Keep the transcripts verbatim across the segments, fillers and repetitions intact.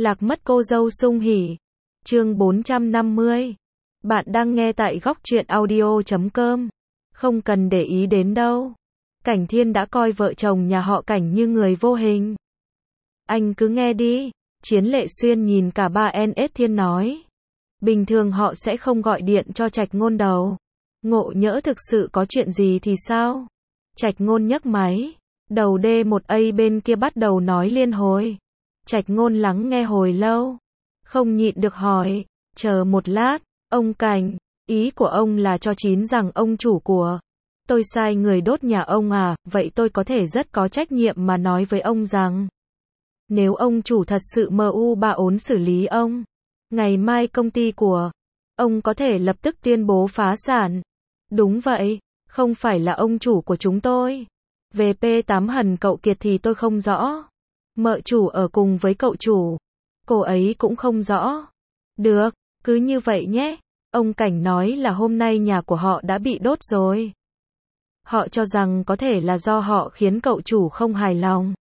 Lạc mất cô dâu sung hỉ. Chương bốn trăm năm mươi. Bạn đang nghe tại góc truyện audio chấm com. Không cần để ý đến đâu. Cảnh Thiên đã coi vợ chồng nhà họ Cảnh như người vô hình. Anh cứ nghe đi. Chiến Lệ Xuyên nhìn cả ba en ét Thiên nói. Bình thường họ sẽ không gọi điện cho Trạch Ngôn đâu. Ngộ nhỡ thực sự có chuyện gì thì sao? Trạch Ngôn nhấc máy. Đầu D một A bên kia bắt đầu nói liên hồi. Trạch Ngôn lắng nghe hồi lâu. Không nhịn được hỏi. Chờ một lát. Ông Cảnh, ý của ông là cho chín rằng ông chủ của tôi sai người đốt nhà ông à? Vậy tôi có thể rất có trách nhiệm mà nói với ông rằng nếu ông chủ thật sự mưu u ba ốn xử lý ông, ngày mai công ty của ông có thể lập tức tuyên bố phá sản. Đúng vậy, không phải là ông chủ của chúng tôi. Về P tám hẳn cậu Kiệt thì tôi không rõ. Mợ chủ ở cùng với cậu chủ, cô ấy cũng không rõ. Được, cứ như vậy nhé. Ông Cảnh nói là hôm nay nhà của họ đã bị đốt rồi. Họ cho rằng có thể là do họ khiến cậu chủ không hài lòng.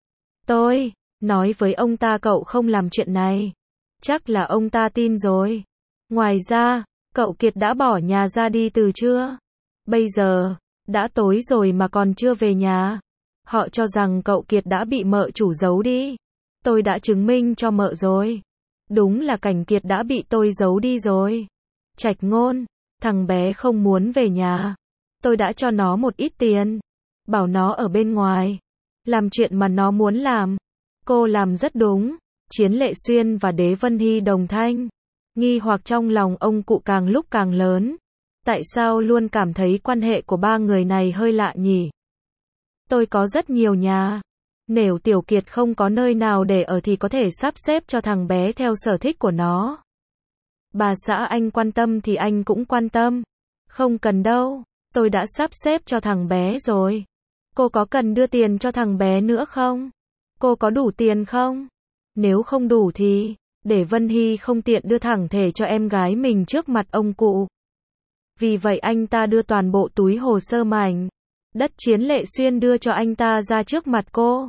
Tôi nói với ông ta cậu không làm chuyện này. Chắc là ông ta tin rồi. Ngoài ra, cậu Kiệt đã bỏ nhà ra đi từ trưa. Bây giờ, đã tối rồi mà còn chưa về nhà. Họ cho rằng cậu Kiệt đã bị mợ chủ giấu đi. Tôi đã chứng minh cho mợ rồi. Đúng là Cảnh Kiệt đã bị tôi giấu đi rồi. Trạch Ngôn, thằng bé không muốn về nhà. Tôi đã cho nó một ít tiền. Bảo nó ở bên ngoài. Làm chuyện mà nó muốn làm. Cô làm rất đúng. Chiến Lệ Xuyên và Đế Vân Hy đồng thanh. Nghi hoặc trong lòng ông cụ càng lúc càng lớn. Tại sao luôn cảm thấy quan hệ của ba người này hơi lạ nhỉ? Tôi có rất nhiều nhà. Nếu Tiểu Kiệt không có nơi nào để ở thì có thể sắp xếp cho thằng bé theo sở thích của nó. Bà xã anh quan tâm thì anh cũng quan tâm. Không cần đâu, tôi đã sắp xếp cho thằng bé rồi. Cô có cần đưa tiền cho thằng bé nữa không? Cô có đủ tiền không? Nếu không đủ thì, để Vân Hy không tiện đưa thẳng thể cho em gái mình trước mặt ông cụ. Vì vậy anh ta đưa toàn bộ túi hồ sơ mảnh đất Chiến Lệ Xuyên đưa cho anh ta ra trước mặt cô.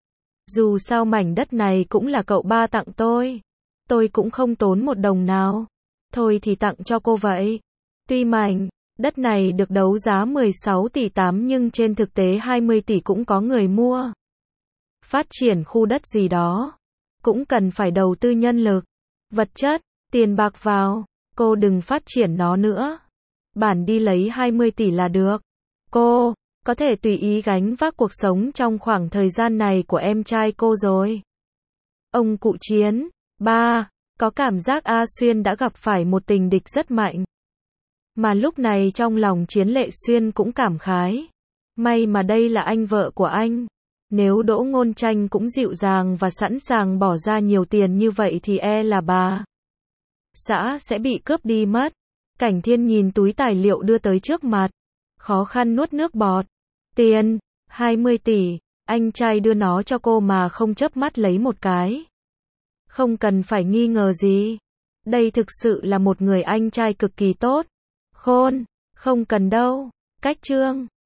Dù sao mảnh đất này cũng là cậu ba tặng tôi. Tôi cũng không tốn một đồng nào. Thôi thì tặng cho cô vậy. Tuy mảnh đất này được đấu giá mười sáu tỷ tám nhưng trên thực tế hai mươi tỷ cũng có người mua. Phát triển khu đất gì đó cũng cần phải đầu tư nhân lực, vật chất, tiền bạc vào. Cô đừng phát triển nó nữa. Bản đi lấy hai mươi tỷ là được. Cô có thể tùy ý gánh vác cuộc sống trong khoảng thời gian này của em trai cô rồi. Ông cụ Chiến, ba, có cảm giác A Xuyên đã gặp phải một tình địch rất mạnh. Mà lúc này trong lòng Chiến Lệ Xuyên cũng cảm khái. May mà đây là anh vợ của anh. Nếu Đỗ Ngôn Tranh cũng dịu dàng và sẵn sàng bỏ ra nhiều tiền như vậy thì e là bà xã sẽ bị cướp đi mất. Cảnh Thiên nhìn túi tài liệu đưa tới trước mặt. Khó khăn nuốt nước bọt. Tiền, hai mươi tỷ, anh trai đưa nó cho cô mà không chớp mắt lấy một cái. Không cần phải nghi ngờ gì. Đây thực sự là một người anh trai cực kỳ tốt. Khôn, không cần đâu. Cách chương.